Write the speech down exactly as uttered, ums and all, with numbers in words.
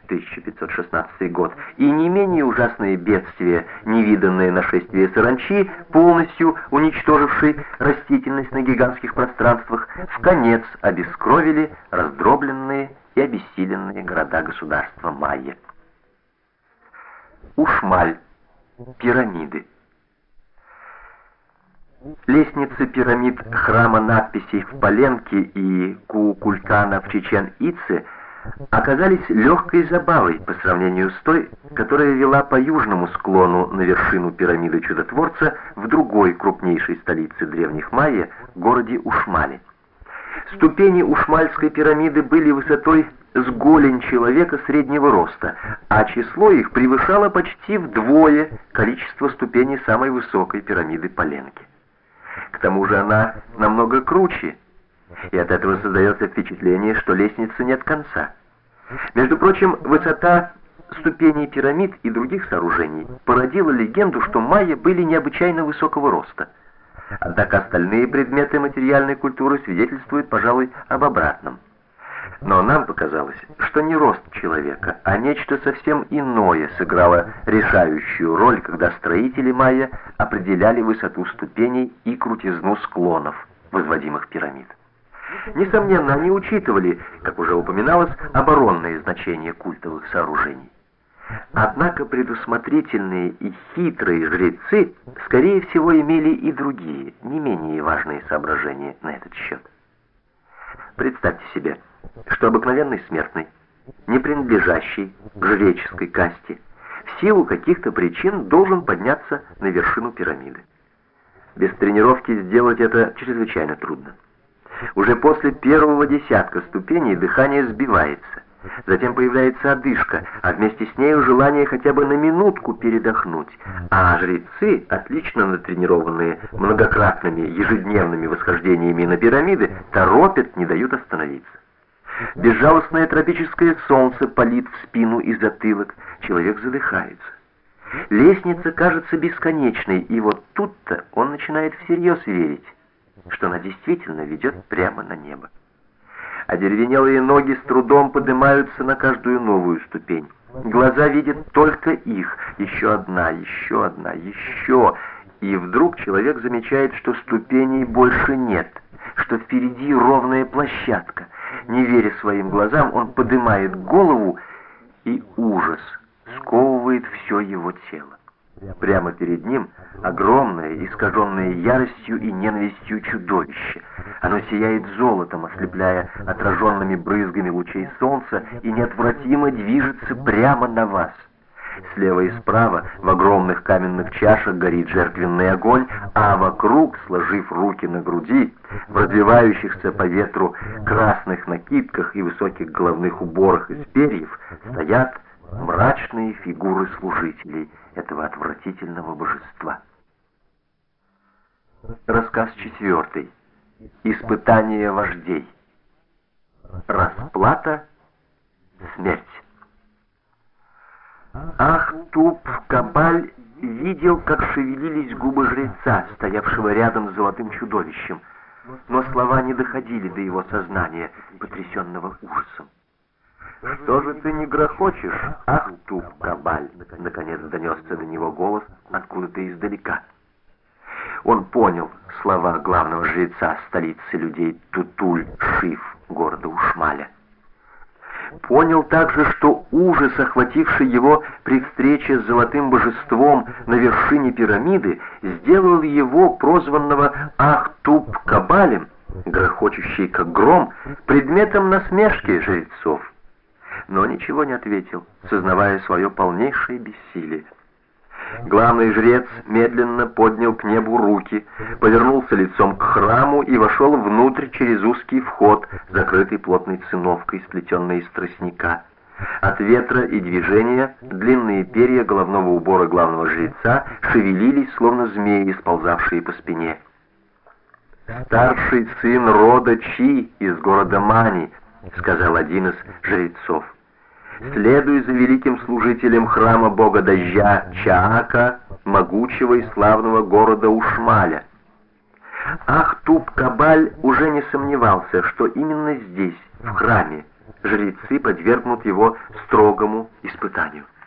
тысяча пятьсот шестнадцатый год, и не менее ужасные бедствия, невиданное нашествие саранчи, полностью уничтожившей растительность на гигантских пространствах, вконец обескровили раздробленные и обессиленные города-государства майя. Ушмаль. Пирамиды. Лестницы пирамид храма надписей в Паленке и Куукультана в Чечен-Ице оказались легкой забавой по сравнению с той, которая вела по южному склону на вершину пирамиды Чудотворца в другой крупнейшей столице древних майя, городе Ушмале. Ступени Ушмальской пирамиды были высотой с голень человека среднего роста, а число их превышало почти вдвое количество ступеней самой высокой пирамиды Паленки. К тому же она намного круче, и от этого создается впечатление, что лестницы нет конца. Между прочим, высота ступеней пирамид и других сооружений породила легенду, что майя были необычайно высокого роста. Однако остальные предметы материальной культуры свидетельствуют, пожалуй, об обратном. Но нам показалось, что не рост человека, а нечто совсем иное сыграло решающую роль, когда строители майя определяли высоту ступеней и крутизну склонов возводимых пирамид. Несомненно, они учитывали, как уже упоминалось, оборонное значение культовых сооружений. Однако предусмотрительные и хитрые жрецы, скорее всего, имели и другие, не менее важные соображения на этот счет. Представьте себе, что обыкновенный смертный, не принадлежащий к жреческой касте, в силу каких-то причин должен подняться на вершину пирамиды. Без тренировки сделать это чрезвычайно трудно. Уже после первого десятка ступеней дыхание сбивается, затем появляется одышка, а вместе с нею желание хотя бы на минутку передохнуть, а жрецы, отлично натренированные многократными ежедневными восхождениями на пирамиды, торопят, не дают остановиться. Безжалостное тропическое солнце палит в спину и затылок, человек задыхается. Лестница кажется бесконечной, и вот тут-то он начинает всерьез верить, что она действительно ведет прямо на небо. Одеревенелые ноги с трудом поднимаются на каждую новую ступень. Глаза видят только их. Еще одна, еще одна, еще. И вдруг человек замечает, что ступеней больше нет, что впереди ровная площадка. Не веря своим глазам, он поднимает голову, и ужас сковывает все его тело. Прямо перед ним огромное, искаженное яростью и ненавистью чудовище. Оно сияет золотом, ослепляя отраженными брызгами лучей солнца, и неотвратимо движется прямо на вас. Слева и справа в огромных каменных чашах горит жертвенный огонь, а вокруг, сложив руки на груди, в развивающихся по ветру красных накидках и высоких головных уборах из перьев, стоят мрачные фигуры служителей этого отвратительного божества. Рассказ четвертый. Испытание вождей. Расплата. Смерть. Ах-Туп-Кабаль видел, как шевелились губы жреца, стоявшего рядом с золотым чудовищем, но слова не доходили до его сознания, потрясенного ужасом. «Что же ты не грохочешь, Ах-Туп-Кабаль?» — наконец донесся до него голос откуда-то издалека. Он понял слова главного жреца столицы людей Тутуль-Шиф, города Ушмаля. Понял также, что ужас, охвативший его при встрече с золотым божеством на вершине пирамиды, сделал его, прозванного Ах-Туп-Кабалем, грохочущий как гром, предметом насмешки жрецов. Но ничего не ответил, сознавая свое полнейшее бессилие. Главный жрец медленно поднял к небу руки, повернулся лицом к храму и вошел внутрь через узкий вход, закрытый плотной циновкой, сплетенной из тростника. От ветра и движения длинные перья головного убора главного жреца шевелились, словно змеи, сползавшие по спине. «Старший сын рода Чи из города Мани», — сказал один из жрецов. «Следуй за великим служителем храма бога дождя Чаака, могучего и славного города Ушмаля». Ах-Туп-Кабаль уже не сомневался, что именно здесь, в храме, жрецы подвергнут его строгому испытанию.